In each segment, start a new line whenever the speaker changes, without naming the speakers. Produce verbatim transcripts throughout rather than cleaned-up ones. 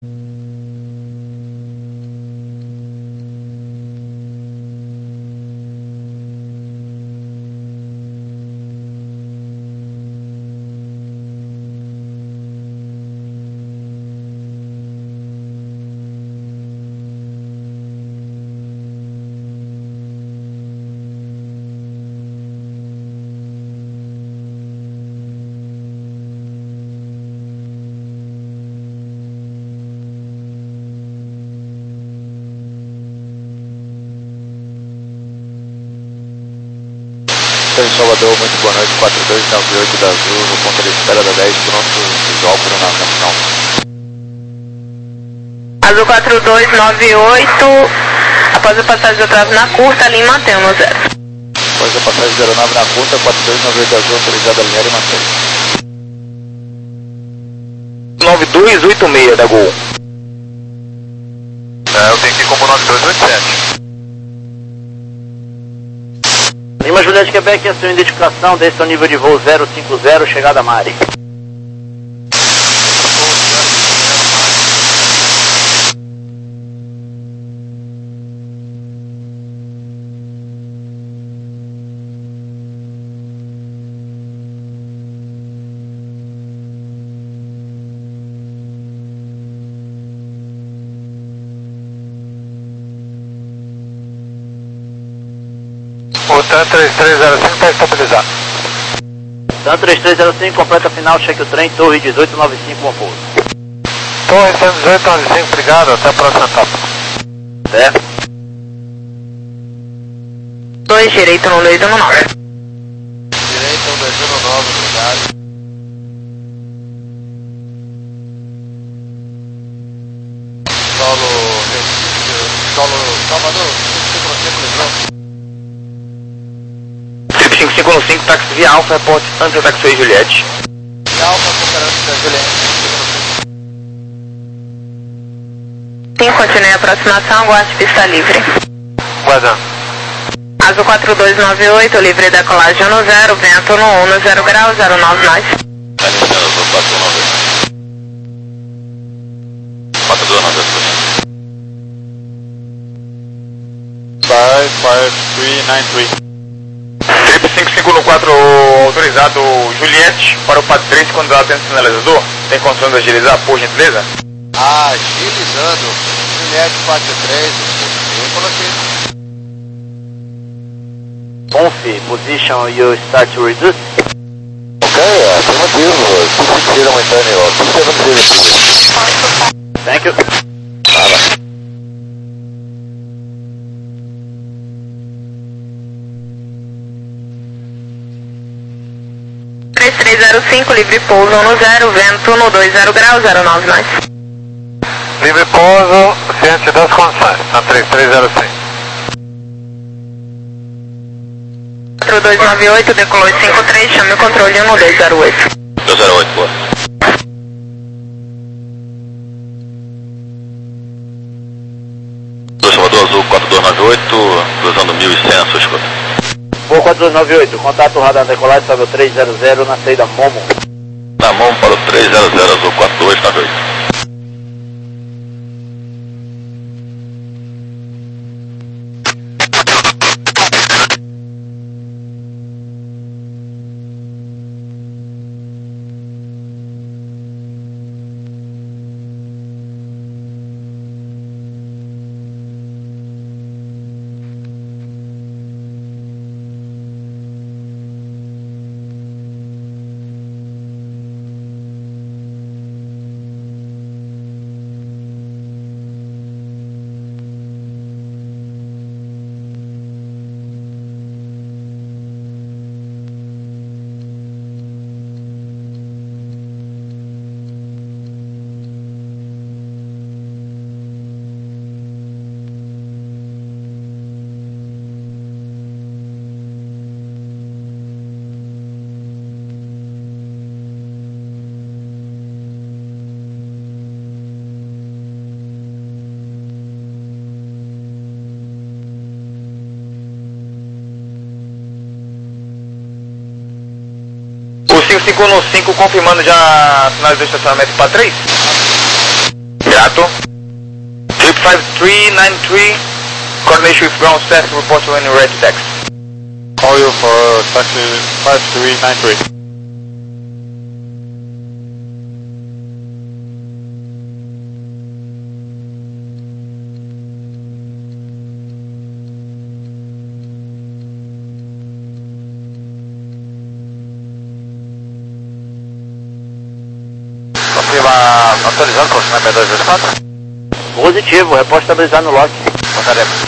Salvador, muito boa noite, quatro dois nove oito da Azul, no ponto de espera da dez, pronto, visual para na capital.
Azul quatro dois nove oito, após a passagem da atraso na curta, linha mantém no zero.
Após a passagem da aeronave na curta, quatro dois nove oito Azul, autorizada a linear e mantém.
nove dois oito seis da Gol.
É, eu tenho aqui como nove dois oito sete.
Lima Juliette Quebec, a sua identificação, desde o nível de voo zero cinco zero, chegada a Mari.
O TAN três três zero cinco está estabilizado.
TAN três três zero cinco, completa final, cheque o trem, Torre dezoito noventa e cinco, bom pouso.
Torre dezoito noventa e cinco, obrigado, até a próxima etapa.
Certo.
dois direito no dois um nove.
Direito no dois um nove, obrigado. Solo, solo, Salvador, cinco cinco cinco.
cinco cinco cinco, táxi via Alfa, reporte antes do táxi Juliette.
Via Alfa, operando da Juliette.
Sim, continue a aproximação, aguarde pista livre.
Guardando.
Azul quatro dois nove oito, livre decolagem no zero, vento no um, no zero grau, zero nove nove.
Tá limitando, Azul quatro nove oito. quatro dois nove oito. five five three nine three.
Trip cinco cinco no quatro, autorizado Juliette para o P A D três, quando ela tem sinalizador. Tem condições de agilizar, por gentileza?
Agilizando. Juliette quatro três, eu coloquei.
Conf, position, you start to reduce.
Ok, afirmativo. two six zero maintaining, ó. two seven zero.
Thank you.
Nada.
três três zero cinco, livre pouso no zero, vento no dois zero grau, zero nove nove.
Livre pouso, ciente das condições, na três três zero cinco.
quatro dois nove oito, decolou cinco três, chame o controle no dois zero oito.
dois zero oito, boa. Do Salvador Azul quatro dois nove oito, cruzando mil e cem na sua escuta.
Voo quatro dois nove oito, contato radar decolagem, salve três zero zero na saída Momo.
Na mão para o três zero zero Azul quatro dois nove oito.
cinco cinco no cinco, confirmando já sinais do estacionamento para três. Gato. Trip five three nine three, coordination with ground staff, report when you're ready to taxi.
Call you for taxi five three nine three. Confirma atualizado, confirma sessenta e dois vírgula quatro.
Positivo, repórter estabilizado no lock.
Passaremos.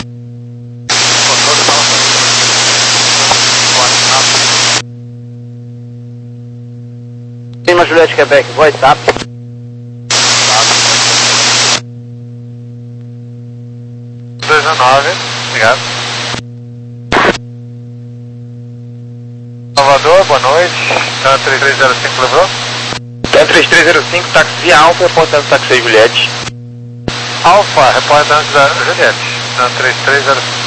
Lima Juliette Quebec, voice up.
dezenove, obrigado. Salvador, boa noite. Tá três três zero cinco, levou?
Tá três três zero cinco, táxi via Alfa, reportando táxi Juliette.
Alfa, reportante da Juliette, na três três zero cinco.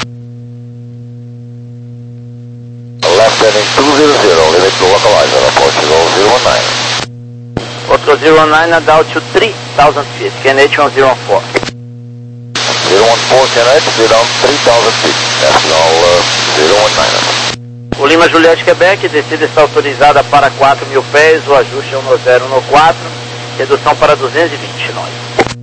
Left heading two zero zero, limit to localizer, approach zero one nine.
Outro zero nine, down to three thousand feet, K N H one zero one four.
zero one four, K N H, be down three thousand feet, National uh, zero one nine.
O Lima Juliette Quebec, descida está autorizada para quatro mil pés, o ajuste é um zero um quatro, redução para duzentos e vinte nós.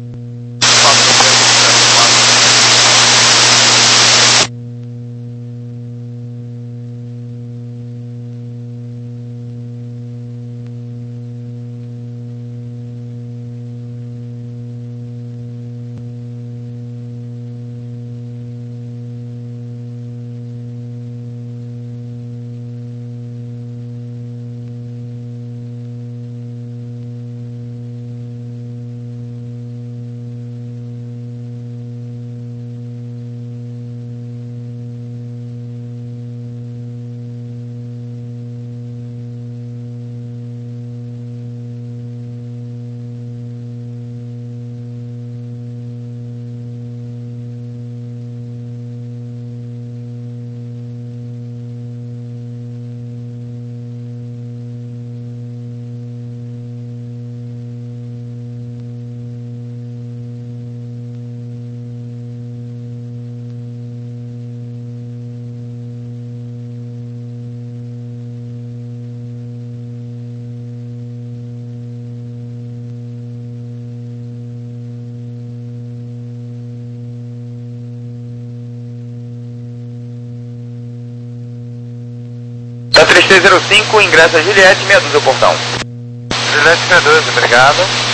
Tá três três zero cinco, ingressa Juliette, meia dúzia o portão.
Juliette meia dúzia, obrigado.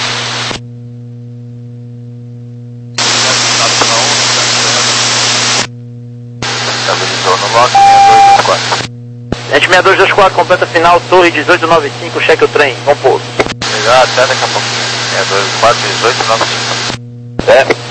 Estabilizou no lock, seis dois dois quatro.
Gente seis dois dois quatro, completa final, torre dezoito noventa e cinco, cheque o trem, bom pouso.
Obrigado, até daqui a pouco. seis dois quatro, dezoito noventa e cinco.
É.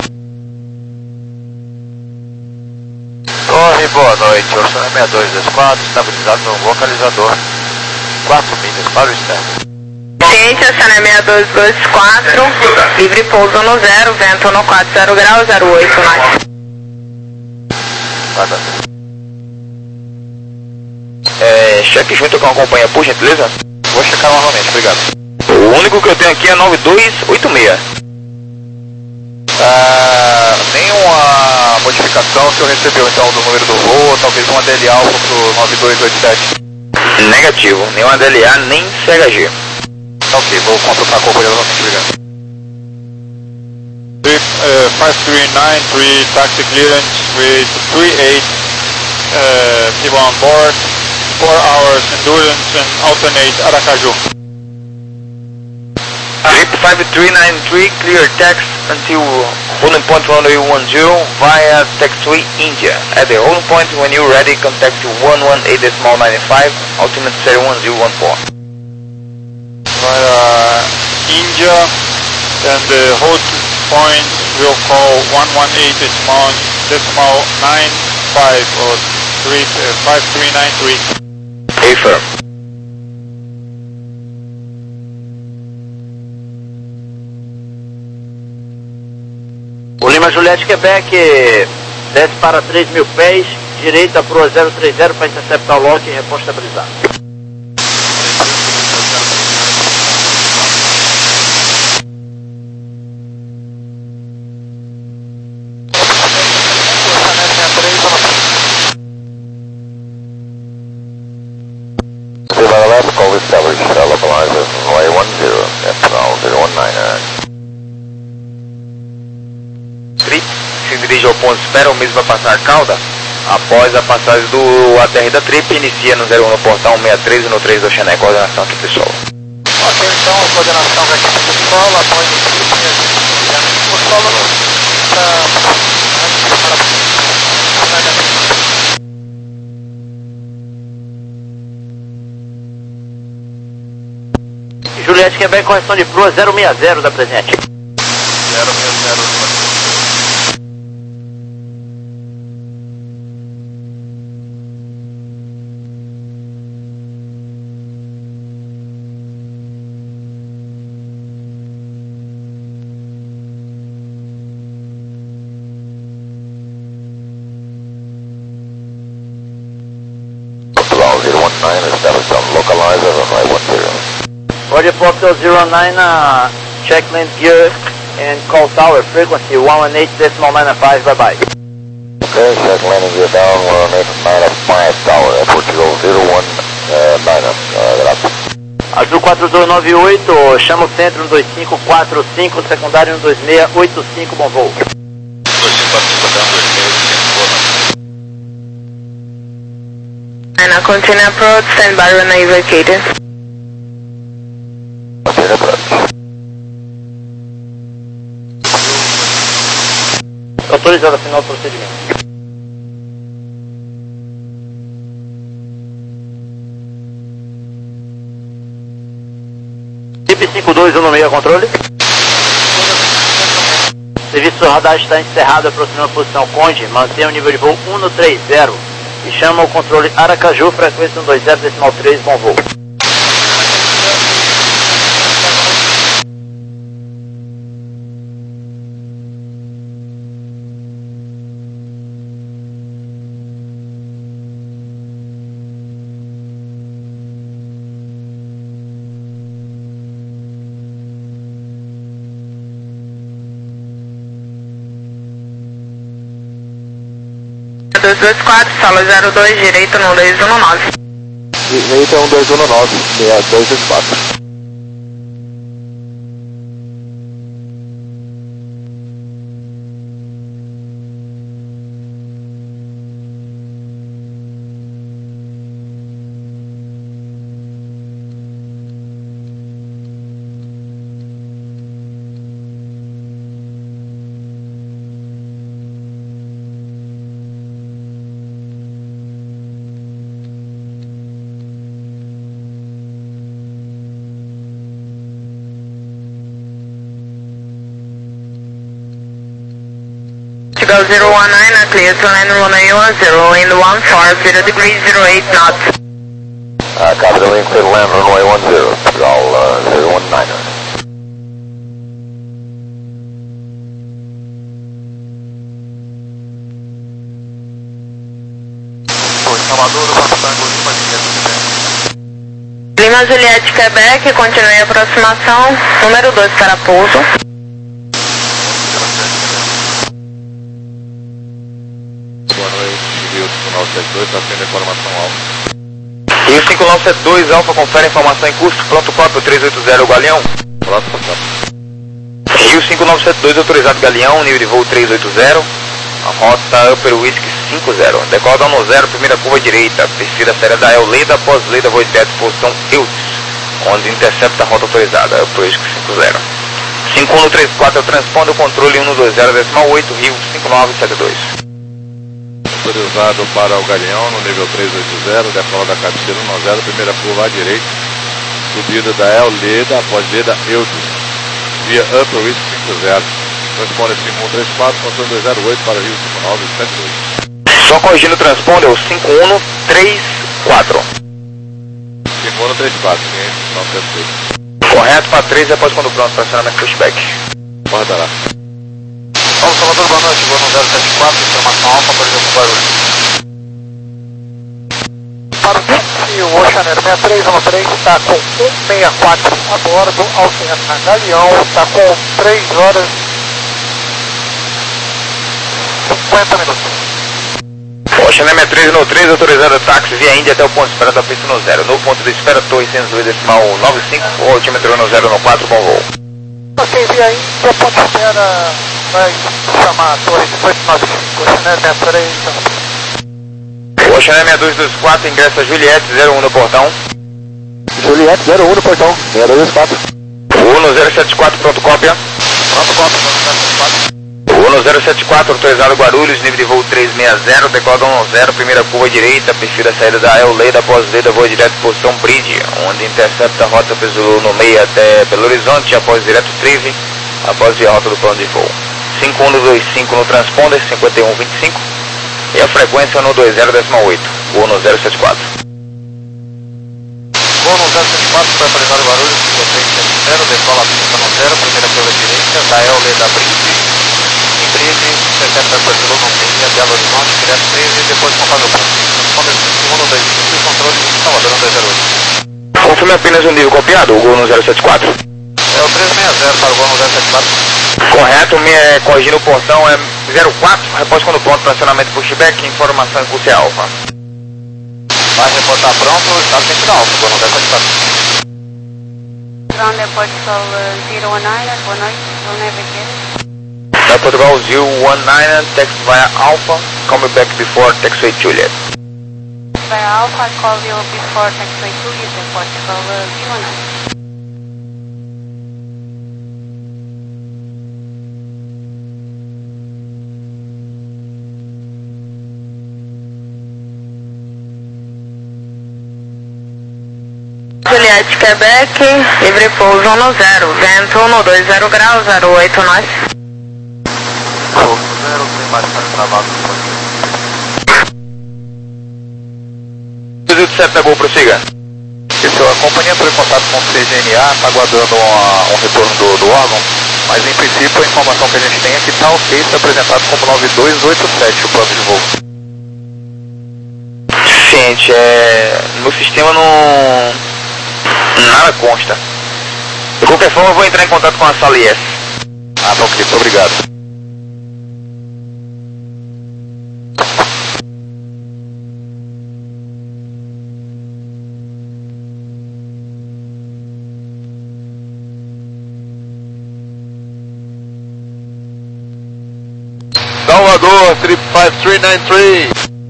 Torre, boa noite. Oceano seis dois dois quatro, estabilizado no localizador. quatro milhas para o externo.
Ciência, Oceano seis dois dois quatro, livre pouso no zero, vento no quatro zero graus, zero oito nós.
Nada.
É, cheque junto com a companhia, por gentileza?
Vou checar novamente, obrigado.
O único que eu tenho aqui é nove dois oito seis.
Ah, nenhuma modificação que eu recebeu então do número do voo, talvez uma D L A alfa pro nove dois oito sete.
Negativo, nenhuma D L A, nem C H G.
Ok, vou consultar a companhia novamente, obrigado. five three nine three, taxi clearance with three eight uh, people on board, four hours endurance and alternate Aracaju.
Trip five three nine three, clear tax until holding point runway one zero via taxiway India. At the holding point, when you're ready, contact one one eight nine five, ultimate zero one zero one four.
Via India, and the hold point will call one one eight decimal, decimal nine five or three, uh, five three nine three.
A firm.
O Lima Juliette Quebec desce para três mil pés, direita para o zero três zero para interceptar o lock e reposto estabilizado.
dirige ao ponto de espera, o mesmo vai passar a cauda. Após a passagem do A T R da Trip, inicia no zero um no portão um seis três e no três do Xené. Coordenação aqui, pessoal.
Ok, então a coordenação aqui do pessoal, após o Trip, a gente já no solo para...
Juliette Quebec, correção de proa zero seis zero da presente.
zero seis zero.
zero one nine, establish some localizer on runway one zero.
Roger, Foxtrot zero nine, uh, check land gear and call tower frequency one one eight decimal nine five, bye bye.
Okay, check landing gear down, one one eight nine five tower, airport zero one nine, uh, graças.
Azul quatro dois nove oito, chama o centro um dois cinco quatro cinco, secundário um dois seis oito cinco, bom voo.
dois cinco quatro cinco, down dois seis oito cinco,
China, continue approach, stand by runway vacated.
continue approach.
Autorizado a final do procedimento. Tip cinco dois um no meio a controle. Serviço radar está encerrado, aproximando a posição Conde, mantenha o nível de voo um no três zero e chama o controle Aracaju, frequência um dois zero decimal três, bom voo.
dois dois quatro, sala zero dois, direito no dois um nove.
Direito é um dois um nove, seis dois dois quatro.
zero one nine, uh, clear to land runway one zero, wind one four, zero degrees, zero eight knots.
Uh, copy the link, clear to land, runway one zero, all uh, zero one niner.
Lima Juliette Quebec, continue a aproximação, número dois para pouso.
Boa noite, Rio cinco nove sete dois, está tendo informação alfa.
Rio cinco nove sete dois, Alfa, confere informação em curso, pronto quatro três oito zero, Galeão.
Pronto, pronto.
Rio cinco nove sete dois, autorizado Galeão, nível de voo três oito zero, a rota Upper Whisky cinco zero, decola no zero, primeira curva direita, descida séria da El Leda, após Leda, voo direto, posição Eutz, onde intercepta a rota autorizada, Upper Whisky cinco zero. cinco um três quatro, transponde o controle um dois zero decimal oito, Rio cinco nove sete dois.
Autorizado para o Galeão no nível três oito zero, decola da cabeceira um zero, primeira curva à direita, subida da El Leda, após Leda Eutz, via Upper Whisky cinco zero. Transponder cinco um três quatro, controle dois zero oito para Rio cinco nove sete dois.
Só corrigindo o transponder, o cinco um três quatro.
cinco um três quatro, cinco nove sete dois.
Correto para três, após quando pronto, fracionamento pushback.
Guardará.
Vamos, Salvador, boa noite, voo no zero sete quatro, informação alfa, apareceu com barulho.
Para o Dixie, o Oceaneiro seis três um três está com um seis quatro a bordo, Alcena Galeão está com três horas e cinquenta minutos.
Oceaneiro seis três um três, autorizado táxi via Índia até o ponto de espera da pista no zero. No ponto de espera, torre cento e dois decimal nove cinco, o altímetro no zero no quatro, bom voo.
Ok, via Índia, ponto de espera vai chamar a torre dezoito nove cinco, Oceaneer sessenta e três.
Oceaneer sessenta e dois vinte e quatro, ingresso a Juliette, zero um no portão.
Juliette, zero um no portão, sessenta e dois vinte e quatro.
Uno zero sete quatro, pronto cópia.
Pronto, cópia, zero sete quatro.
Uno zero sete quatro, autorizado Guarulhos, nível de voo trezentos e sessenta, decola um zero, primeira curva direita, perfil da saída da El Leda, após Leda, voa direto posição Bridge, onde intercepta a rota Zulu no meio até Belo Horizonte, após direto Trive, após a rota do plano de voo. cinco um dois cinco no transponder, cinquenta e um vinte e cinco, e a frequência no dois zero oito, Uno zero sete quatro.
Uno zero sete quatro, foi autorizado Guarulhos, nível trezentos e sessenta, decola pista no zero, primeira curva direita, da El Leda Bridge, Bridge, intercepta a Zulu no meio até Belo Horizonte, direto Trive, depois conforme o plano. Transponder cinco um dois cinco e controle de Salvador no dois zero oito.
Confirme apenas o nível copiado, o Uno zero sete quatro.
É o trezentos e sessenta para o Uno zero sete quatro.
Correto, me é, corrigindo o portão é zero quatro, reporte quando pronto, tracionamento pushback, informação em curso alfa.
Vai reportar pronto, está sempre na alfa, Uno zero sete quatro.
Ground Portugal zero one nine, boa noite, vou navigator.
Da Portugal zero one nine, text via Alpha, call me back before taxiway Juliet.
Via Alpha, call you before taxiway Juliet, Portugal zero one nine. Juliette, Quebec, livre pouso um zero, vento um dois zero graus, zero oito nós.
Pouso zero, tem mais para travado.
dois oito sete, Gol, prossiga.
Isso, a companhia entrou em contato com o C G N A, está aguardando uma, um retorno do, do órgão, mas em princípio a informação que a gente tem é que está ok, está apresentado como nove dois oito sete o plano de voo.
Gente, é... no sistema não... nada consta. De qualquer forma, eu vou entrar em contato com a sala I S.
Ah, tá ok, muito obrigado.
Salvador, three five three nine three.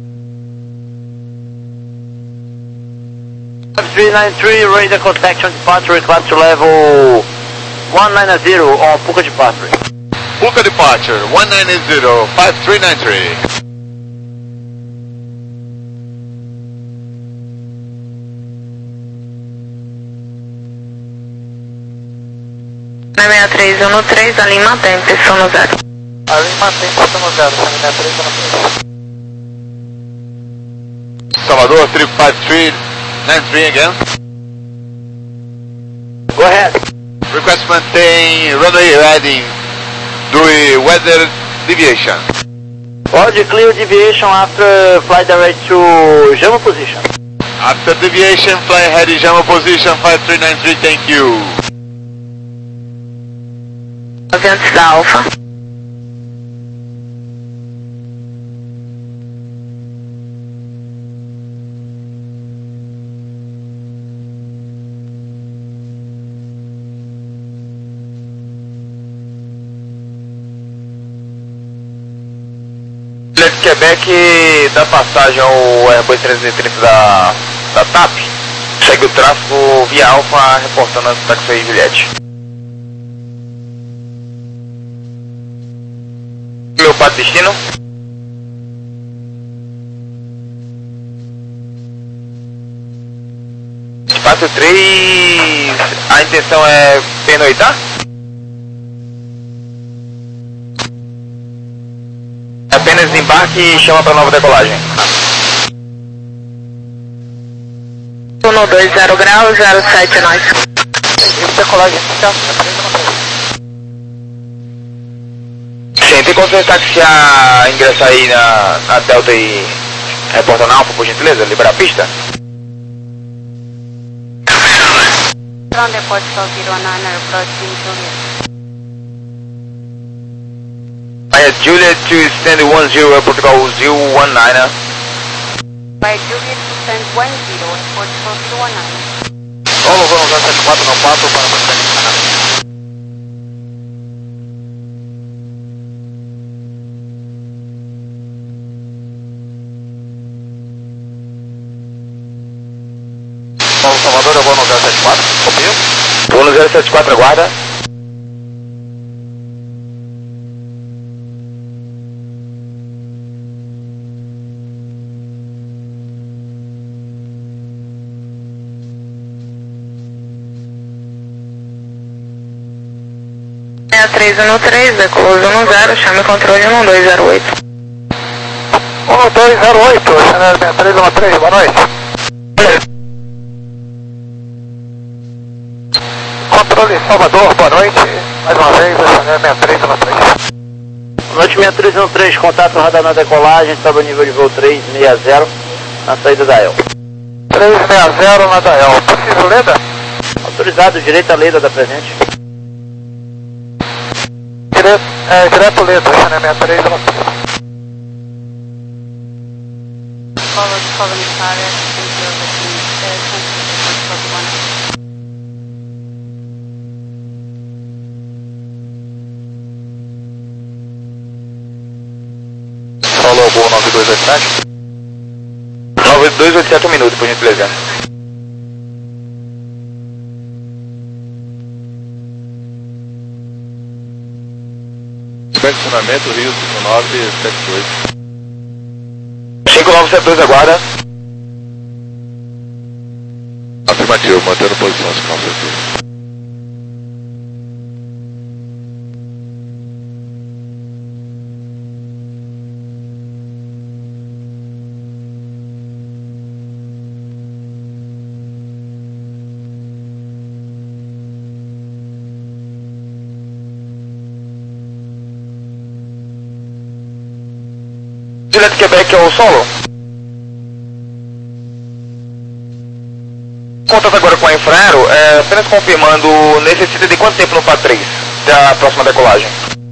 three nine three, radar contact on departure, request to level one nine zero on Puka departure.
Puka departure, one nine zero, five three nine three.
sessenta e três um três, a Lima tem, pessoa no zero.
A Lima tem, pessoa no zero, sessenta e três um três.
Salvador, three five three nine three again.
Go ahead.
Request maintain runway heading, do weather deviation.
Roger, clear deviation after flight direct to Jama position.
After deviation, fly ahead in Jama position five three nine three, thank you.
Ventos da Alfa.
Quebec dá passagem ao Airbus trezentos e trinta da, da TAP, segue o tráfego via Alfa, reportando a taxiway Juliette. Meu pato destino. Espaço três, a intenção é pernoitar? Apenas embarque e chama para nova decolagem.
um dois zero graus, zero sete nós.
Decolagem, tá?
Sim, tem como você taxiar, ingressar aí na, na Delta e reportar na Alfa, por gentileza? Liberar a pista?
Ground Portugal zero one nine, approaching Juliet.
Aí, Juliet to stand one zero, Portugal zero one nine.
By Juliet to stand one zero, Portugal zero one nine.
Vamos, vamos, zero sete quatro no quatro para você.
Voo no zero sete quatro, aguarda.
sessenta e três um três, decoloso um zero, chame o controle um dois zero oito.
um dois zero oito, Chanel sessenta e três um três, boa noite. Controle Salvador, boa noite. Mais uma vez, a Chanel sessenta e três um três.
Boa noite, sessenta e três um três, contato radar na decolagem, sobe o nível de voo trezentos e sessenta, na saída da E L.
trezentos e sessenta na da E L, possível Leda?
Autorizado, direita Leda da presente.
Direto, é, direto Leda, Chanel sessenta e três um três.
Follow the following carrier,
Falou, Gol nove dois oito sete.
nove dois oito sete, um minuto, por gentileza.
Inspeccionamento Rio cinco nove sete dois.
cinco nove sete dois, aguarda.
Afirmativo, mantendo posição cinco nove sete dois.
Juliette Quebec é o solo. Contato agora com a Infraero, é, apenas confirmando, necessita de quanto tempo no P A três, da próxima decolagem?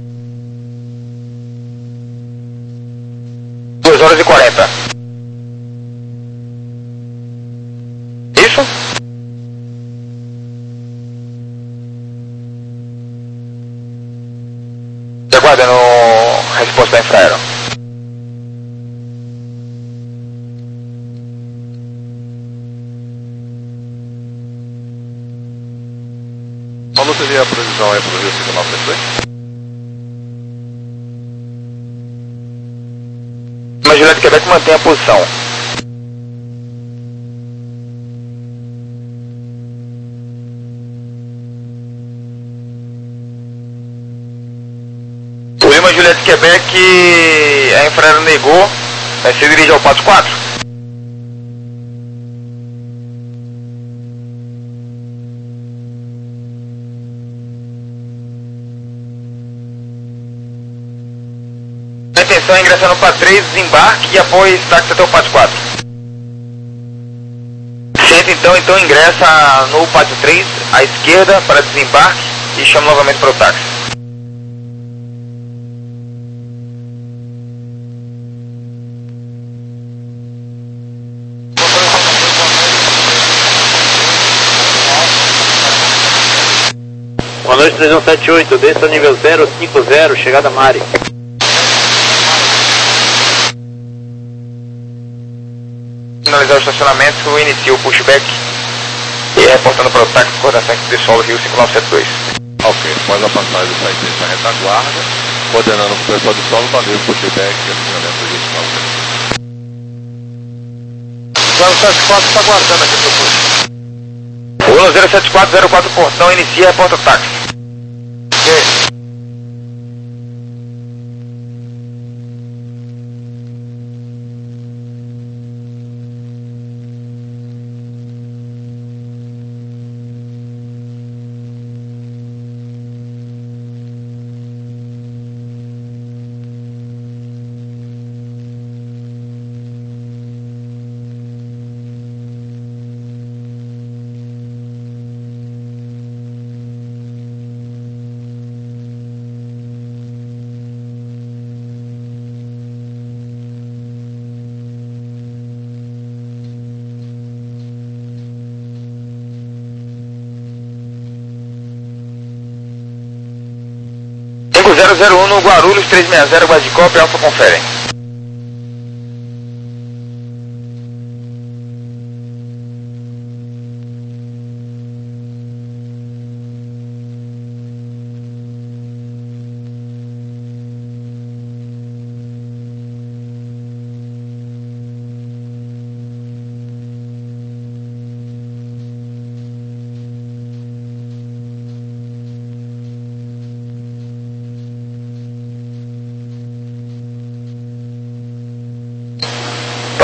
duas horas e quarenta. Isso? Aguardando a resposta da Infraero.
Qual seria a previsão aí para o Rio cinco nove sete dois?
Mas Juliette Quebec mantém a posição. O Lima Juliette Quebec, a Infraero negou, vai se dirigir ao Pato quatro. A intenção é ingressar no P A três, desembarque e após táxi até o P A quatro. Senta então, então ingressa no P A três, à esquerda para desembarque e chama novamente para o táxi.
Boa noite, três um sete oito, desça nível zero cinco zero, chegada Mari.
Finalizar o estacionamento, inicia o pushback e reportando para o táxi coordenação de solo Rio cinco nove sete dois.
Ok, após a passagem da intensa retaguarda, coordenando com o pessoal do solo, valeu o pushback e acionamento do Rio cinco nove sete dois.
zero sete quatro está aguardando aqui pro push.
O zero sete quatro zero quatro portão, inicia e reporta o táxi.
Ok.
zero zero um no Guarulhos, três seis zero, Guadicop, Alfa confere.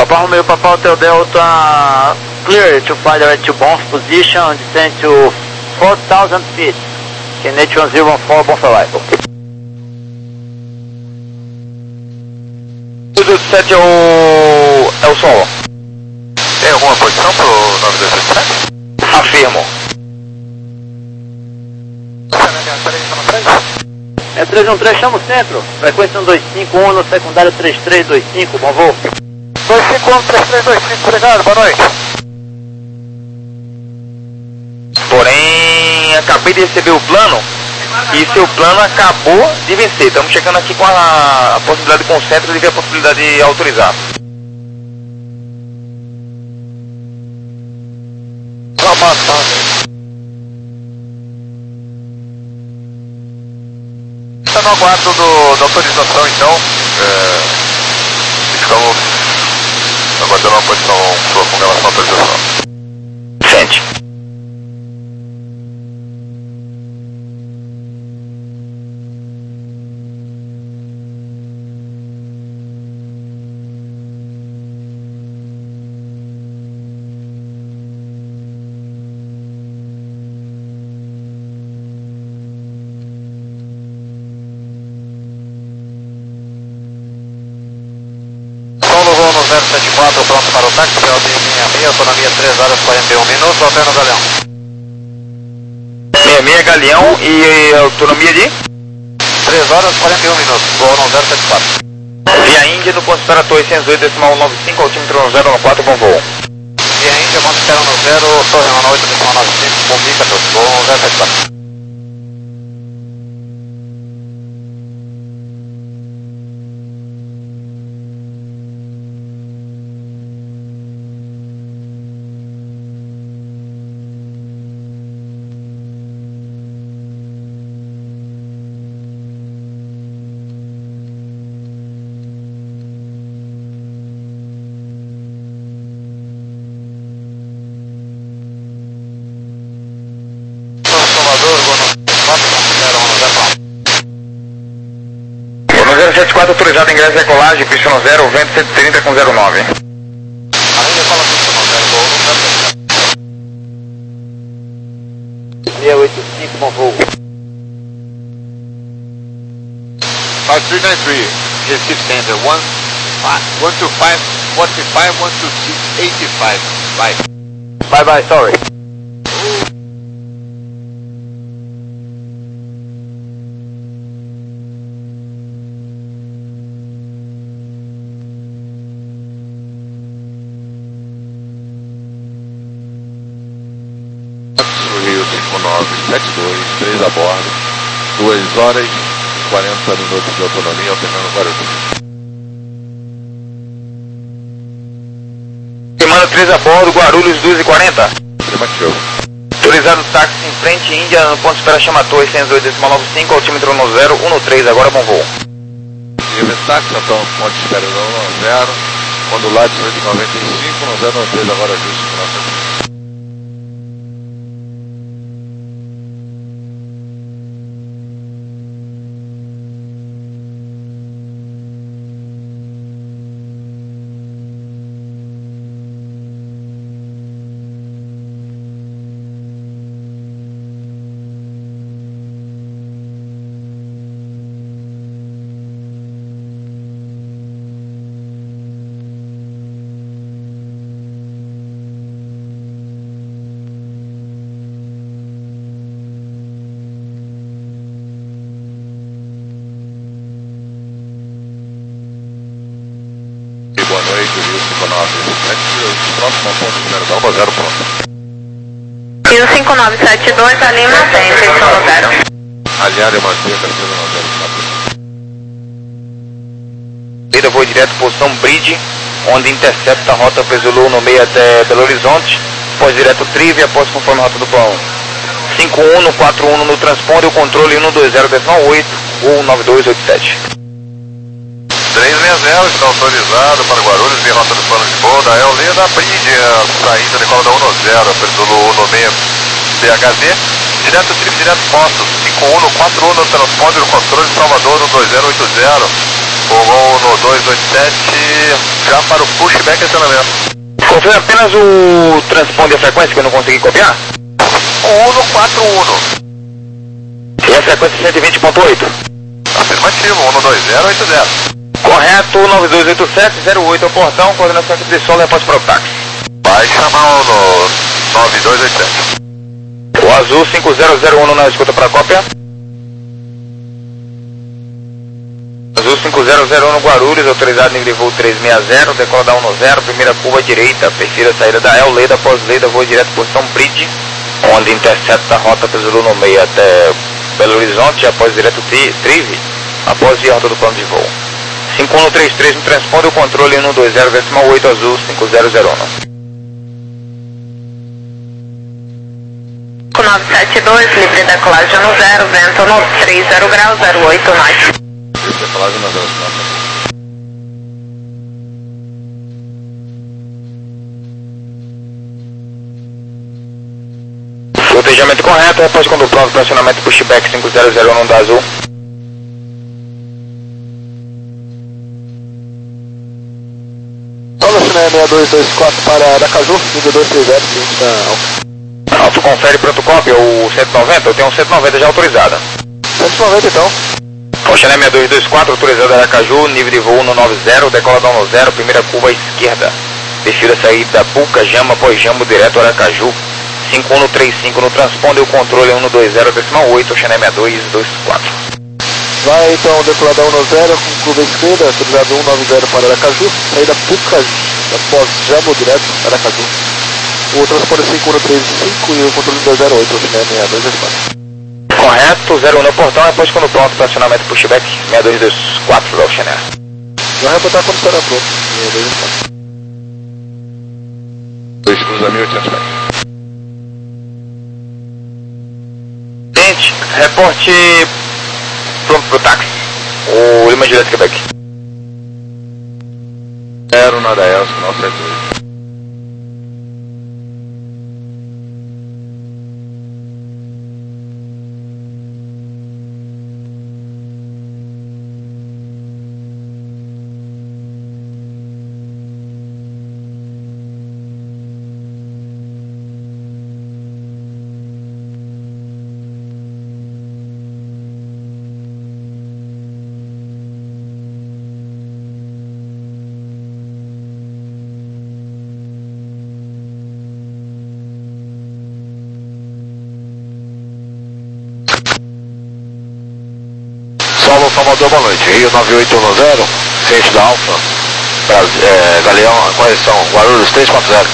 Papa Romeo, Papa Hotel Delta, clear to fly direct to Bonf position, descend to four thousand feet. K N H one zero one four, Bonf arrival.
dois oito sete é o... é o solo.
Tem alguma posição pro nove dois oito sete?
Afirmo.
É três um três, chama o centro. Frequência um dois cinco um, no secundário três três dois cinco, bom voo.
dois cinco um, três três dois cinco, obrigado, boa noite.
Porém, acabei de receber o plano e seu plano acabou de vencer. Estamos chegando aqui com a, a possibilidade com o centro de ver a possibilidade de autorizar.
Tá matando. Está no aguardo do, da autorização, então. É, estamos aguardando uma posição sua com relação à autorização.
Sente.
zero sete quatro, pronto para o táxi, P L D sessenta e seis, autonomia três horas e quarenta e um minutos, hotel no Galeão.
sessenta e seis Galeão e autonomia de?
três horas e quarenta e um minutos, voo no zero sete quatro.
Via Índia no ponto espera Torre cento e oito, decimal nove cinco, altímetro no zero um quatro, bom voo.
Via Índia, ponto espera no zero, Torre um oito, decimal nove cinco, bom Mica, voo no zero sete quatro.
No zero sete quatro, autorizado ingresso e decolagem, pista no zero, vento cento e trinta com zero nove.
Ainda fala pista no zero, voo no zero sete quatro.
seis oito cinco, bom voo.
five three nine three, Recife Center, one two five, forty-five, one two six, eighty-five, bye.
Bye bye, sorry.
Rio cinco nove sete dois, três a bordo, duas horas e quarenta minutos de autonomia, alternando Guarulhos.
Semana três a bordo, Guarulhos duas e quarenta.
Afirmativo.
Autorizado táxi em frente, Índia, no ponto espera chama Torre cento e oito, decimal nove cinco, altímetro no zero um três, agora bom voo.
Livre táxi, então, ponto de espera no zero, modulado dezoito noventa e cinco, no zero um três, agora justo com nossa. Boa noite, Rio cinco nove sete, próximo ponto de zero, Dalva zero, pronto.
Rio cinco nove sete dois, ali mantém, intenção no zero.
Aliado e manter, terceiro no zero, quatro.
Lida voo direto, posição Bridge, onde intercepta a rota Pesolou no meio até Belo Horizonte, pós direto Trive, após conforme a rota do plano. cinco um no quatro um no transponder, o controle um dois zero, decimal oito, ou nove dois oito sete.
três seis zero, está autorizado para Guarulhos, em rota do plano de voo da Eolê da Bridge, saída de cola da um zero, Pesolou no meio B H D, direto Trive, direto Poços, cinco um no quatro um no transponder, o controle de Salvador no dois zero oito zero. Fogou no dois oito sete, já para o pushback acionamento.
Confirma apenas o transponder a frequência que eu não consegui copiar?
um um quatro um.
E a frequência cento e vinte ponto oito?
Afirmativo, um dois zero oito zero.
Correto, nove dois oito sete zero oito ao portão, coordenação aqui de solo, repórte para o táxi.
Vai chamar no nove dois oito sete.
O azul cinco zero zero um na escuta para a cópia. Azul cinco zero zero um no Guarulhos, autorizado nível de voo trezentos e sessenta, decola da um zero, primeira curva direita, perfil a saída da El, Leda, após Leda, voo direto por São Bridge, onde intercepta a rota Zulu no meio até Belo Horizonte, após direto Trive, após via rota do plano de voo. cinco um três três no transponder, o controle um dois zero oito azul cinco zero zero um.
nove sete dois, livre decolagem no zero, vento no trinta graus, zero oito norte.
Livre decolagem no zero,
Protejamento correto, após quando pronto para acionamento pushback cinco zero zero um da azul.
Solo seis dois dois quatro para Aracaju, nível dois três zero, seguinte da Alfa.
Alfa confere pronto cópia, o cento e noventa, eu tenho um cento e noventa já autorizada.
cento e noventa então.
Oxané seis dois dois quatro, autorizado Aracaju, nível de voo no nove zero, decola da um zero, primeira curva à esquerda. Perfil a saída Buca, Jama, após Jambo, direto Aracaju. cinco um três cinco no transponder, o controle um dois zero oito, Oxané seis dois dois quatro.
Vai então decolar da um zero com curva esquerda, autorizado cento e noventa para Aracaju, saída Buca, após Jambo, direto Aracaju. O transponder cinco um três cinco e o controle dois zero oito, Oxané seis dois dois quatro.
Correto, zero um no portão, após quando pronto para acionamento pushback seis dois dois quatro da Oxané.
Vai reportar quando estará pronto, seis dois dois quatro. dois cruza mil e oitocentos metros.
Gente, reporte pronto pro táxi. O Lima Juliette Quebec.
Zero nada é, sinal sete dois. Solo Salvador, boa noite. Rio nove oito um zero, ciente da Alfa, Brasil, é, Galeão, correção, Guarulhos três quatro zero.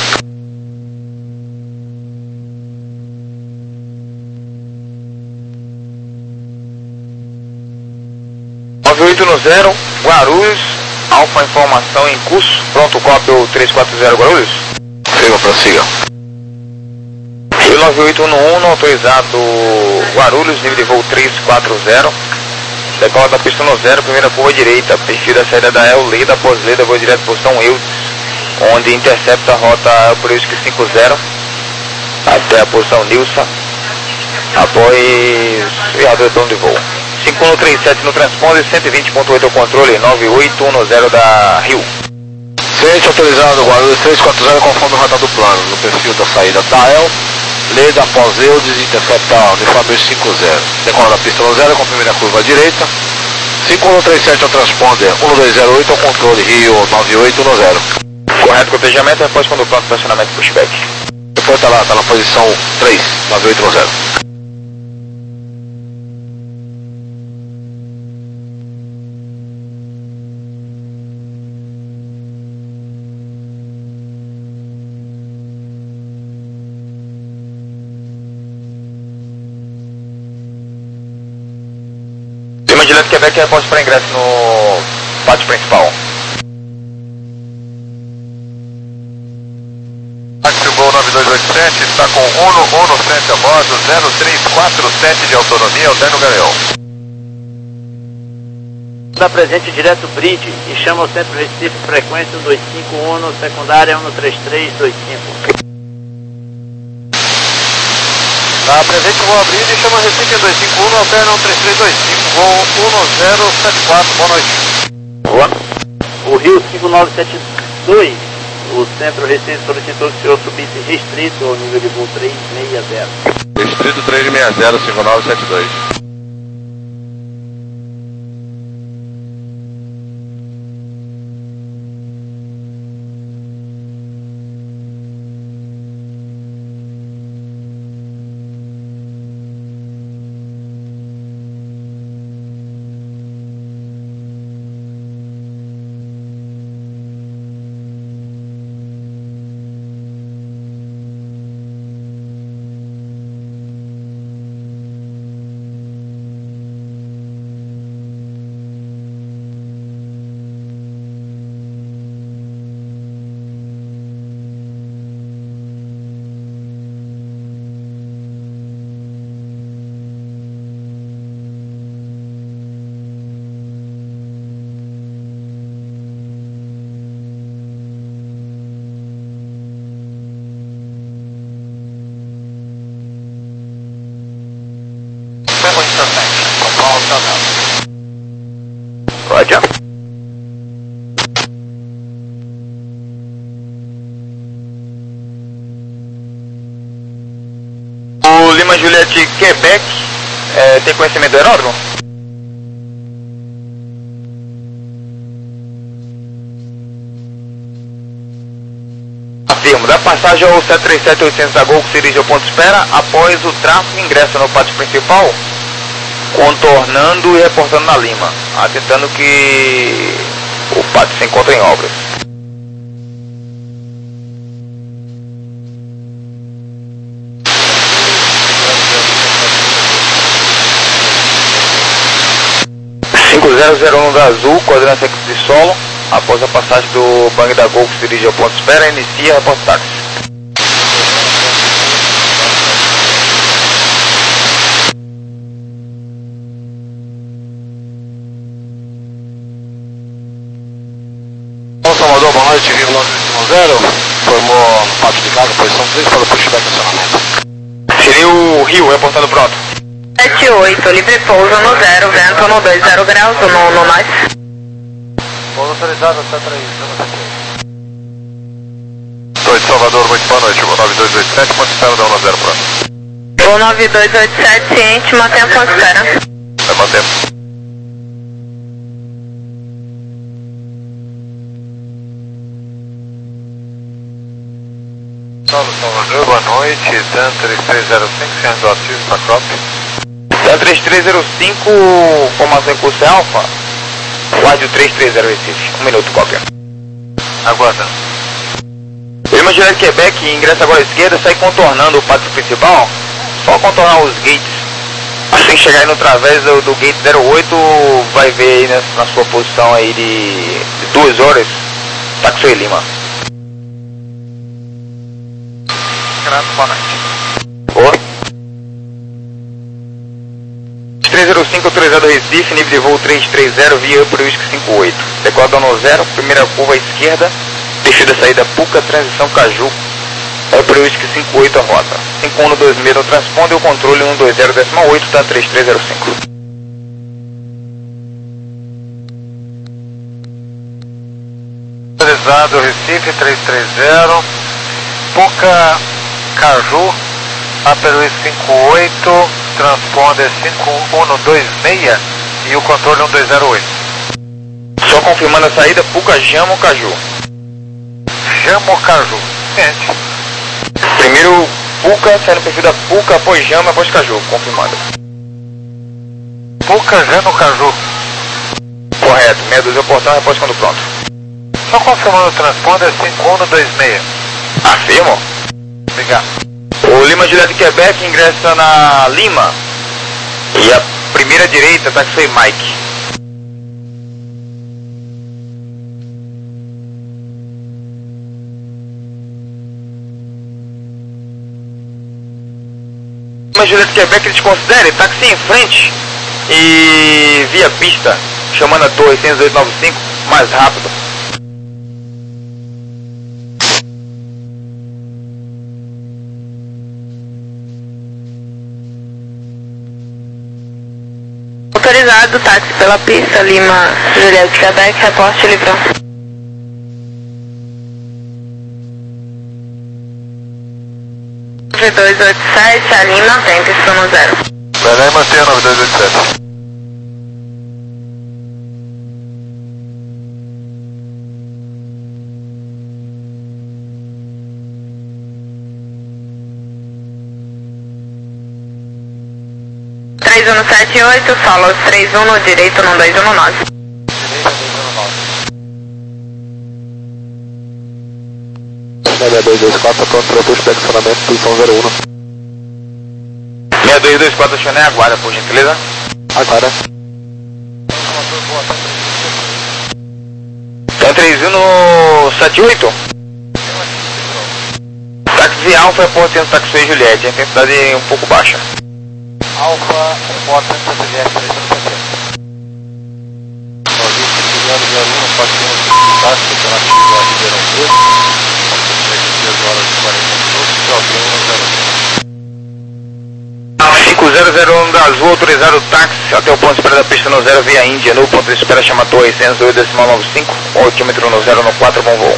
nove oito um zero, Guarulhos, Alfa informação em curso, pronto, cópia três quatro zero Guarulhos.
Siga, prossiga.
Rio nove oito um um, autorizado Guarulhos, nível de voo três quatro zero. Decola da pista no zero, primeira curva direita, perfil da saída da El, Leda, após Leda, voo direto por São Eudes, onde intercepta a rota Elporisque cinco zero, até a posição Nilsa, após virada de plano de voo. cinco um três sete no transponder, cento e vinte ponto oito ao controle, nove oito um zero da Rio.
Ciente autorizado, Guarulhos três quatro zero, confundo rota do plano, no perfil da saída da El, Leda após Eudes, intercepta uniforme cinco zero. Decola da pista no zero com primeira curva à direita. cinco um três sete ao transponder, um dois zero oito ao controle, Rio nove oito um zero.
Correto, cotejamento, após quando pronto para acionamento pushback.
Depois está lá, está na posição três, nove oito um zero.
Juliette Quebec, reporte para ingresso no pátio principal.
Táxi Gol nove dois oito sete está com Uno Uno frente a bordo, zero três quatro sete de autonomia, Alterno Galeão.
Está presente direto Bridge e chama o centro Recife, frequência um dois cinco um, secundária um três três dois cinco.
Está presente o voo Bridge e chama Recife dois cinco um, alterna um três três dois cinco, voo um zero sete quatro, boa noite.
Boa. O Rio cinco nove sete dois, o Centro Recife solicitou que o senhor subisse restrito ao nível de voo trezentos e sessenta.
Distrito trezentos e sessenta, cinco nove sete dois.
Roger. O Lima Juliette Quebec é, tem conhecimento do aeródromo? Afirmo, da passagem ao sete três sete oitocentos da Gol que se dirige ao ponto de espera, após o tráfego ingressa no pátio principal, contornando e reportando na Lima, atentando que o pátio se encontra em obras. cinco zero zero um da Azul, coordenância de solo, após a passagem do bang da Gol que se dirige ao ponto de espera, inicia a reporte táxi.
Salvador, boa noite, Rio nove um zero, formou no pátio de carga, posição três para o pushback acionamento.
Seria o Rio, reportando pronto.
sete oito, livre pouso no zero, vento no dois zero graus, no, no nós.
Pouso autorizado até três,
Oi, Salvador, muito boa noite, nove dois oito sete, ponto de espera da um zero pronto.
O nove dois oito sete, ciente, mantém a ponto de espera.
Vai manter. Salvador, boa noite, Dan três três zero cinco, sendo ativo para C O P.
Dan três três zero cinco, formação em curso Alfa, guarde o três três zero Recife, um minuto, cópia.
Aguarda.
Lima Juliette Quebec, ingressa agora à esquerda, sai contornando o pátio principal, só contornar os gates. Assim que chegar aí no través do, do gate zero oito, vai ver aí na, na sua posição aí de, de duas horas, Taxi Lima.
boa noite.
Boa. três zero cinco autorizado Recife, nível de voo três três zero, via Upper Whisky cinco oito. Decolado no zero, primeira curva à esquerda, descida saída Puca, transição Caju, Upper Whisky cinco oito a rota. cinco um dois seis no transponder, o controle um dois zero oito, tá três três zero cinco.
Autorizado Recife três três zero, Puca, Caju, Upper Whisky cinco oito, transponder cinco um dois seis e o controle um dois zero oito.
Só confirmando a saída, Puca, Jamo, Caju.
Jamo, Caju. Ciente.
Primeiro Puca, saindo no perfil da Puca, após Jamo, após Caju, confirmado.
Puca, Jamo, Caju.
Correto, meia dúzia portão, após quando pronto.
Só confirmando o transponder cinco um dois seis.
Afirmo.
Obrigado.
O Lima Juliette Quebec ingressa na Lima. E a primeira direita, Taxi Mike. Lima Juliette Quebec desconsidere, táxi em frente e via pista, chamando a torre seis oito nove cinco, mais rápido.
Autorizado, táxi pela pista, Lima, Juliette, Quebec, reporte livrão. nove dois oito sete, a Lima, tem pista no zero.
Belém, mantenha nove dois oito sete.
três um sete oito, follow três um no direito no dois um nove.
seis dois dois quatro, pronto para o inspecionamento, posição zero um.
seis dois dois quatro, acionei a guarda, por gentileza.
Agora.
Então três um no sete oito. Táxi Alfa, reportando táxi Juliette, a intensidade um pouco baixa.
Alfa, reporta Santa Juliette três um sete oito. zero zero um, quatro um cinco, táxi, alternativa Ribeirão Preto. três horas e quarenta minutos, Jovem um zero um.
cinco zero zero um da Azul, autorizado o táxi até o ponto de espera da pista no zero via Índia, no ponto de espera chama Torre seiscentos e dois decimal noventa e cinco, altímetro no zero no quatro, bom voo.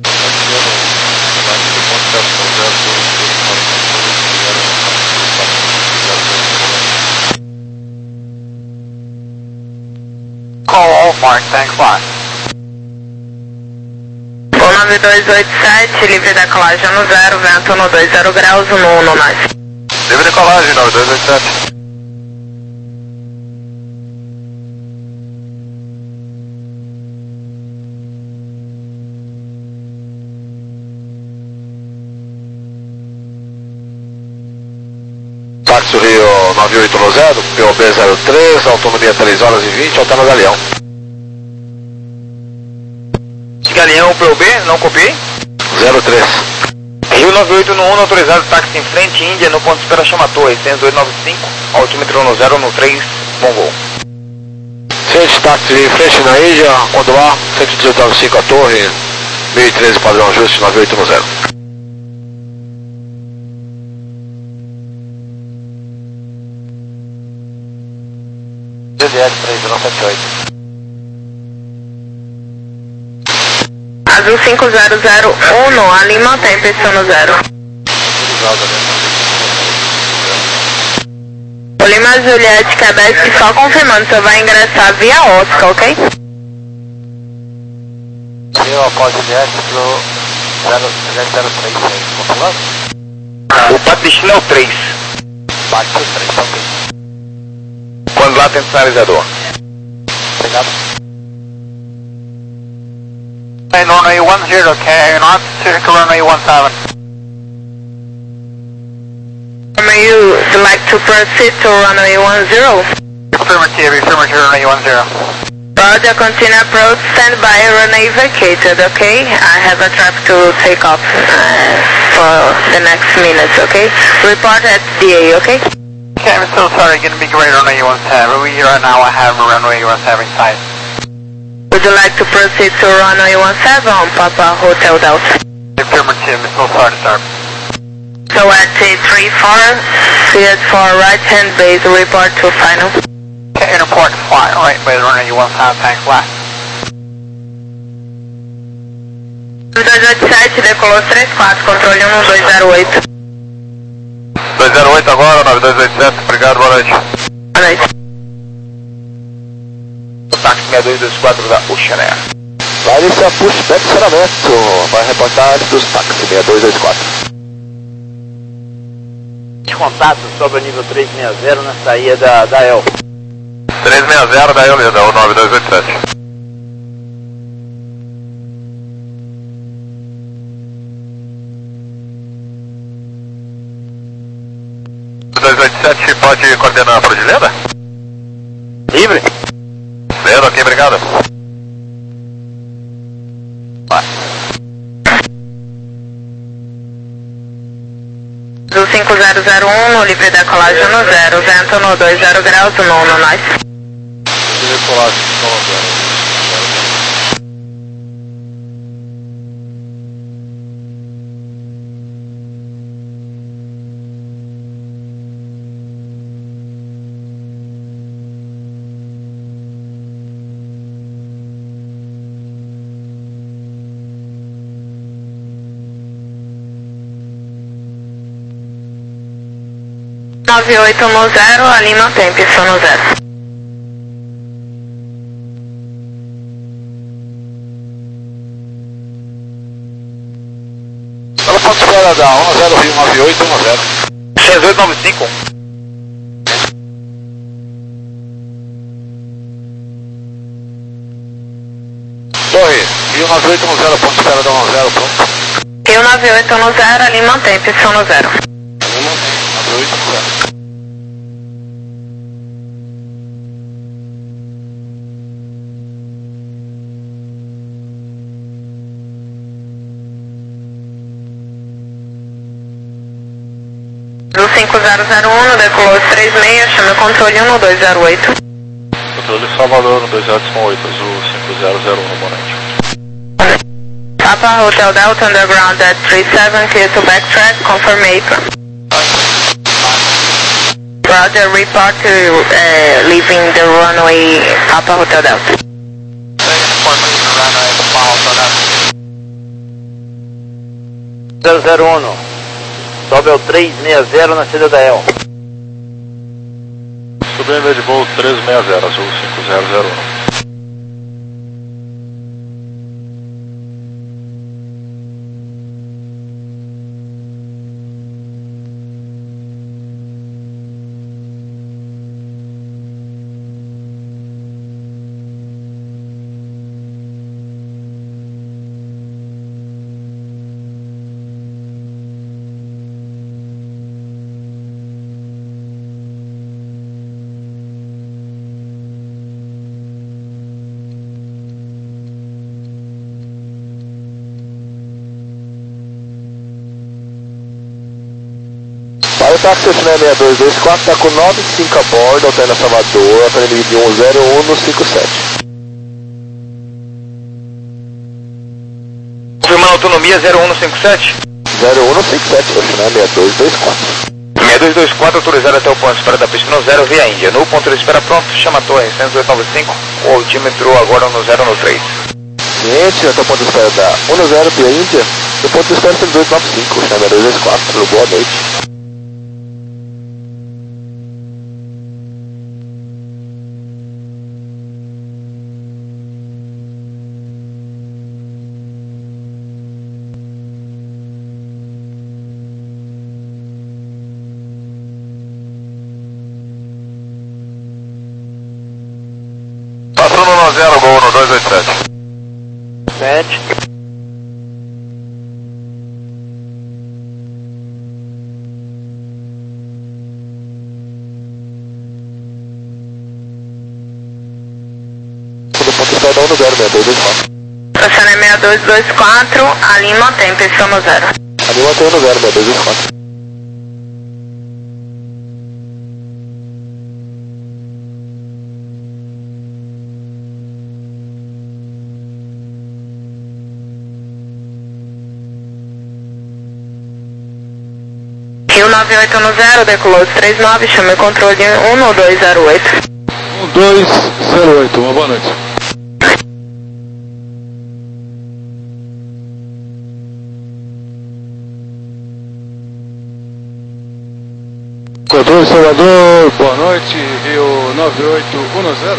Call all mark, thanks lot.
nove dois oito sete, livre decolagem no zero, vento no dois zero graus, no um no nove.
Livre decolagem, nove dois oito sete. Táxi Rio nove oito um zero, P O B zero três, autonomia três horas e vinte, alterna Galeão.
Galeão, P O B, não copiei.
zero três.
Rio nove oito um, autorizado táxi em frente, Índia, no ponto de espera chama Torre seiscentos e dois noventa e cinco, altímetro no zero no três, bom voo.
Frente, táxi em frente na Índia, Condoar, cento e dezoito noventa e cinco a Torre, mil e treze padrão ajuste nove oito um zero.
Juliette três um sete oito.
Azul cinco zero zero um, a Lima, tem pista no zero. O Lima Juliette, Quebec, só confirmando, você vai ingressar via Oscar, ok?
Eu após Juliette pro zero zero três seis, confirmando?
O pato destino é o três.
Bate o três, ok.
Quando lá tem sinalizador.
Obrigado. Hey, runway one zero, carry not circle runway one seven.
May you like to proceed to runway one zero?
Affirmative, affirmative, runway one zero.
Roger, continue approach, stand by, runway vacated, okay? I have a traffic to take off uh, for the next minutes, okay? Report at D A, okay?
Okay, I'm so sorry, gonna be great runway one seven. We right now I have a runway one seven inside.
Would you like to proceed to runway one seven on Papa Hotel Delta?
Affirmative, I'm so sorry, sir.
So at three four, cleared for right hand base, report to final.
Okay, airport fly, right, by the runway one seven, thanks, last.
dois oito sete, decolou três quatro, controle um dois zero oito.
dois zero oito agora, nove dois oito sete, obrigado, boa noite.
Boa noite.
O táxi seis dois dois quatro da Ocean Air.
Larissa Push, peticionamento, vai reportar dos táxi seis dois dois quatro.
Contato sobre o nível três seis zero na saída da, da El.
três seis zero da Elida, o nove dois oito sete. dois oito sete pode coordenar para de Lenda?
Livre?
Lenda, ok, obrigado. Vai.
Do cinco zero zero um, no livre decolagem no zero, vento no dois zero graus, no no nós.
Livre decolagem, colombiano.
nove oito no zero, ali mantém, pista no zero.
Ela pode esperar da um zero Rio nove oito um zero.
seis oito nove cinco.
Torre, Rio nove oito um zero, ponto espera da um zero, pronto.
Rio nove oito no zero, ali mantém, pista no zero.
Ali mantém, nove oito um zero.
Do cinco zero zero um, no decolou três seis, chama controle um no dois zero oito.
Controle Salvador no dois zero oito, azul cinco zero zero um no Bonete.
Papa Hotel Delta Underground at three seven, clear to backtrack, confirmation. Roger, report to uh, leaving the runway Papa Hotel Delta.
zero zero um, sobe ao três seis zero na saída da El.
Subindo de voo três seis zero, azul cinco zero zero um. O táxi China seis dois dois quatro está com nove cinco a bordo, Altair Salvador, aparelho de um zero um no cinco sete.
Confirmando autonomia zero um no cinco sete.
zero um no cinco sete, o China seis dois dois quatro.
seis dois dois quatro, autorizado até o ponto de espera da pista no zero, via Índia. No ponto de espera pronto, chama a torre seis oito nove cinco, o altímetro agora no zero no três.
Ciente, até o ponto de espera da um no zero, via Índia, no ponto de espera seis dois nove cinco, China seis dois dois quatro, boa noite. Passando no zero, gol no dois oito sete.
sete.
Tudo ponto de espera da um no zero, seis dois dois quatro.
Estaciona seis dois dois quatro, ali mantém, pista no zero.
Ali mantém no zero, seis dois dois quatro.
Rio nove oito no zero, decolou três nove, chama controle um no dois zero oito.
um dois zero oito, uma boa noite. Controle Salvador, boa noite, Rio nove oito um zero.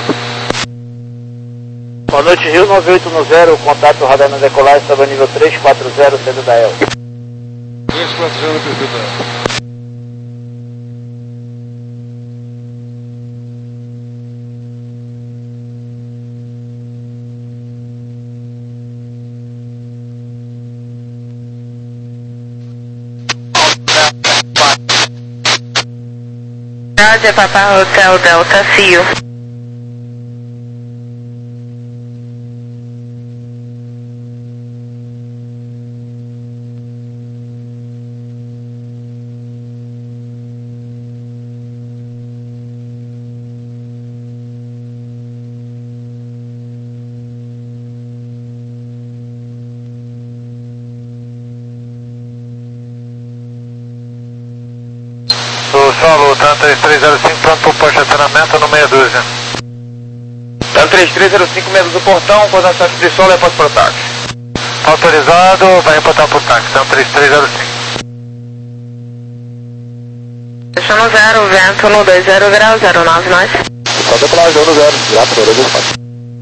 Boa noite, Rio nove oito um zero, contato radar na decolagem, estava nível três quatro zero, saída da El.
três quatro zero, perfeito da El.
Roger, Papa Hotel Delta, see you.
Solo, TAN três três zero cinco, pronto para o estacionamento no meia dúzia.
TAN três três zero cinco, menos do portão, coordenação de solo e para o táxi.
Autorizado, vai reportar para o táxi, TAN três três zero cinco.
baixo no zero, vento no dois zero graus, zero nove nós.
Só decolagem no zero, grato, dois dois quatro.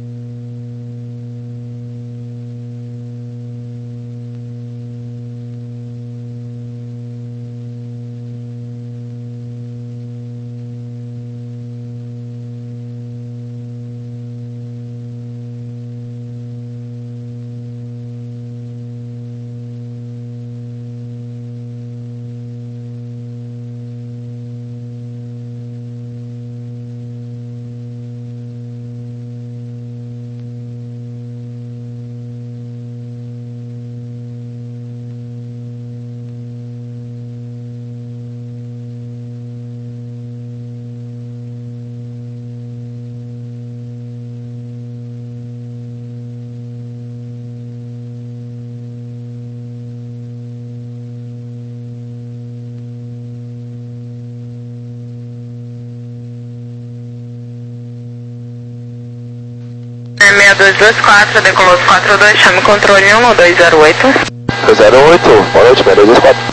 seis dois dois quatro, decolou quatro dois, chame controle um no dois zero oito.
dois zero oito, boa noite, seis dois dois quatro.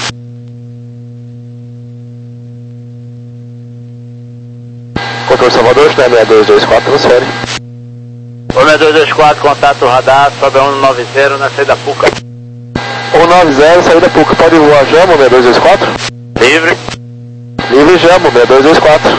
Controle Salvador, seis dois dois quatro, transfere.
Oi, seis dois dois quatro, contato radar, sobe a um nove zero na saída Puca.
um nove zero, saída Puca, pode voar Jamo, seis dois dois quatro?
Livre.
Livre Jamo, seis dois dois quatro.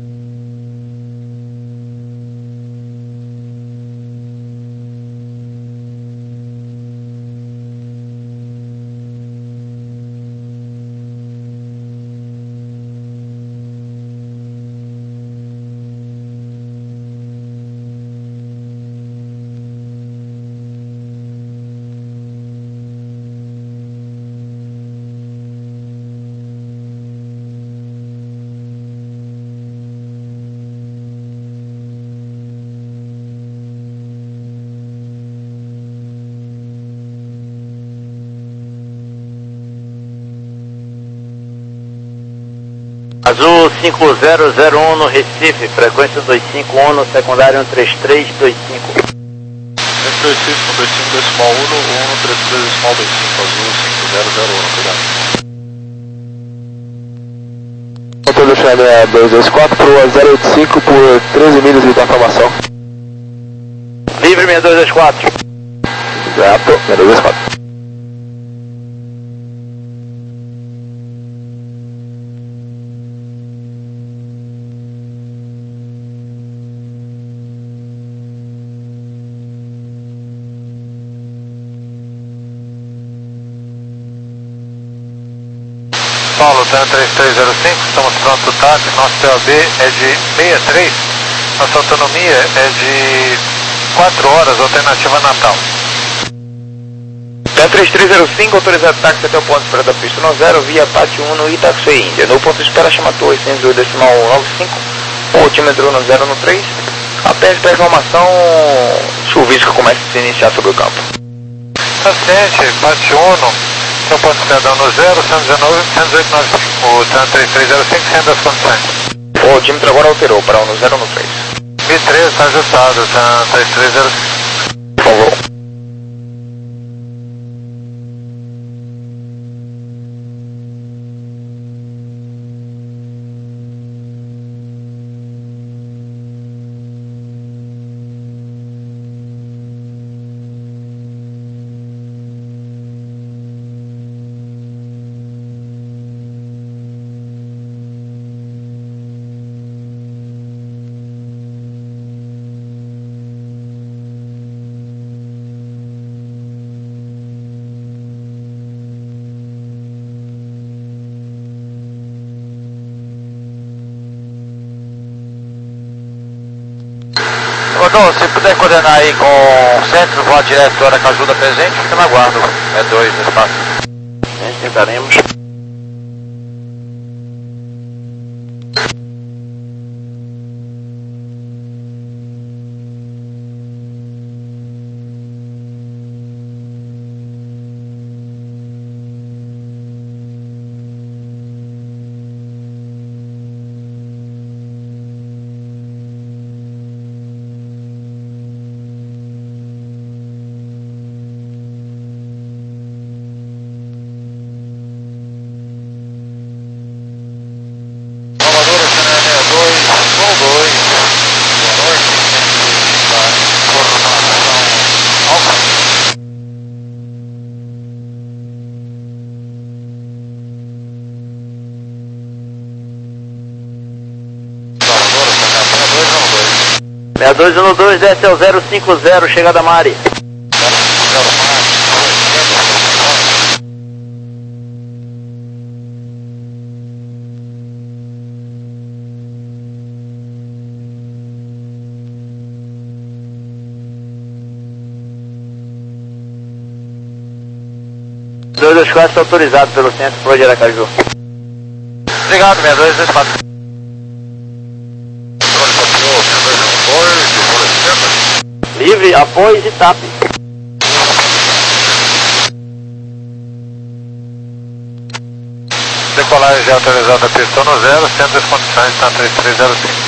Azul cinco zero zero um no Recife, frequência dois cinco um no secundário um três três dois cinco.
três dois cinco, dois cinco decimal um, um três três decimal dois cinco, Azul cinco zero zero um, cuidado.
Controle chame é dois dois quatro para zero oito cinco por treze milhas de informação.
Livre seis dois dois quatro.
Gato, seis dois dois quatro.
Paulo, Tan três três zero cinco, estamos pronto, tá? Nosso T A B é de sessenta e três, nossa autonomia é de quatro horas, alternativa Natal.
Tan três três zero cinco, autorizado táxi até o ponto de espera da pista no zero, via Pátio um no Itaxi, Índia. No ponto de espera, chama torre oitocentos e oito decimal noventa e cinco, o altímetro no zero no três, apenas para informação, chuvisco começa a se iniciar sobre o campo.
Tá ciente, Pátio um. Seu ponto de cidadão no zero, cento e dezenove, cento e oito nove cinco, o Tan três três zero cinco, sendo as condições.
O altímetro agora alterou para um no zero no três.
Mi três está ajustado, Tan três três zero cinco.
Por favor.
Rodolfo, se puder coordenar aí com o centro, voar direto para a ajuda presente, fica na guarda. É dois, é fácil. Tentaremos. dois um dois, desce ao zero cinco zero, chegada Mari. dois dois quatro autorizado pelo centro Pro de Aracaju.
Obrigado, seis dois dois quatro.
Livre, apoio e TAP.
Decolagem autorizada pista no zero, centro das condições está três três zero cinco.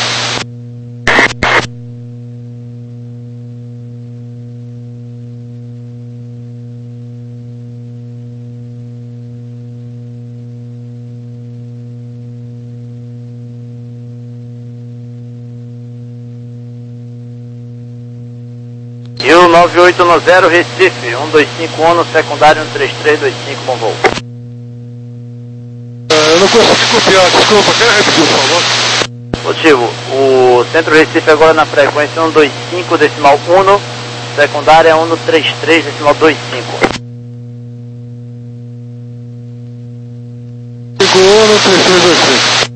E o nove oito no zero, Recife, um dois cinco um no secundário, um três três dois cinco, bom voo.
Eu não consegui copiar, desculpa, quer repetir, por favor?
Motivo, o centro Recife agora na frequência um dois cinco decimal um, secundária um três três decimal dois cinco.
cinco um, três três dois cinco.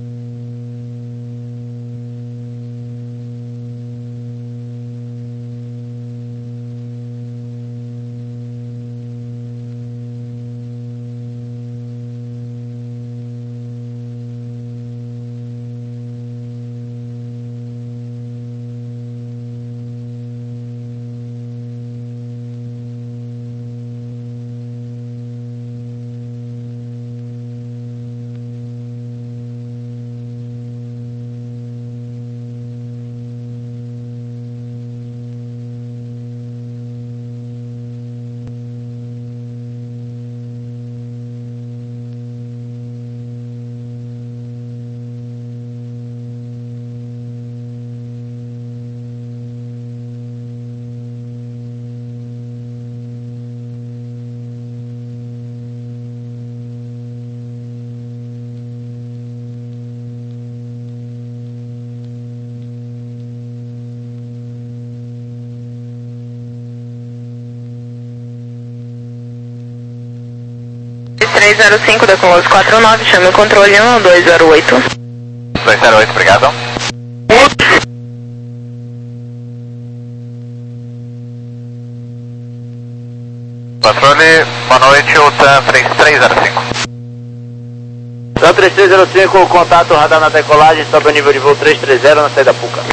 três zero cinco, Decolagem quatro nove, chame o controle um dois zero oito.
dois zero oito, obrigado. Controle, boa noite, o T A M três três zero cinco.
T A M três três zero cinco, contato radar na decolagem, sobe o nível de voo três três zero na saída Puca.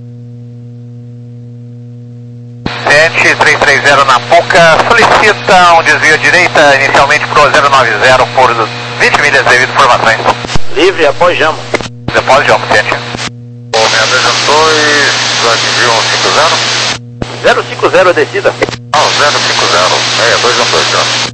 Ciente três três zero na Puca, solicita um desvio à direita, inicialmente pro zero nove zero por vinte milhas devido informações.
Livre, após Jamo.
Depois Jamo, Ciente.
Bom, seis dois dois, atingiu um cinco zero?
zero cinco zero a descida.
Ah, zero cinco zero, é, dois um dois, já.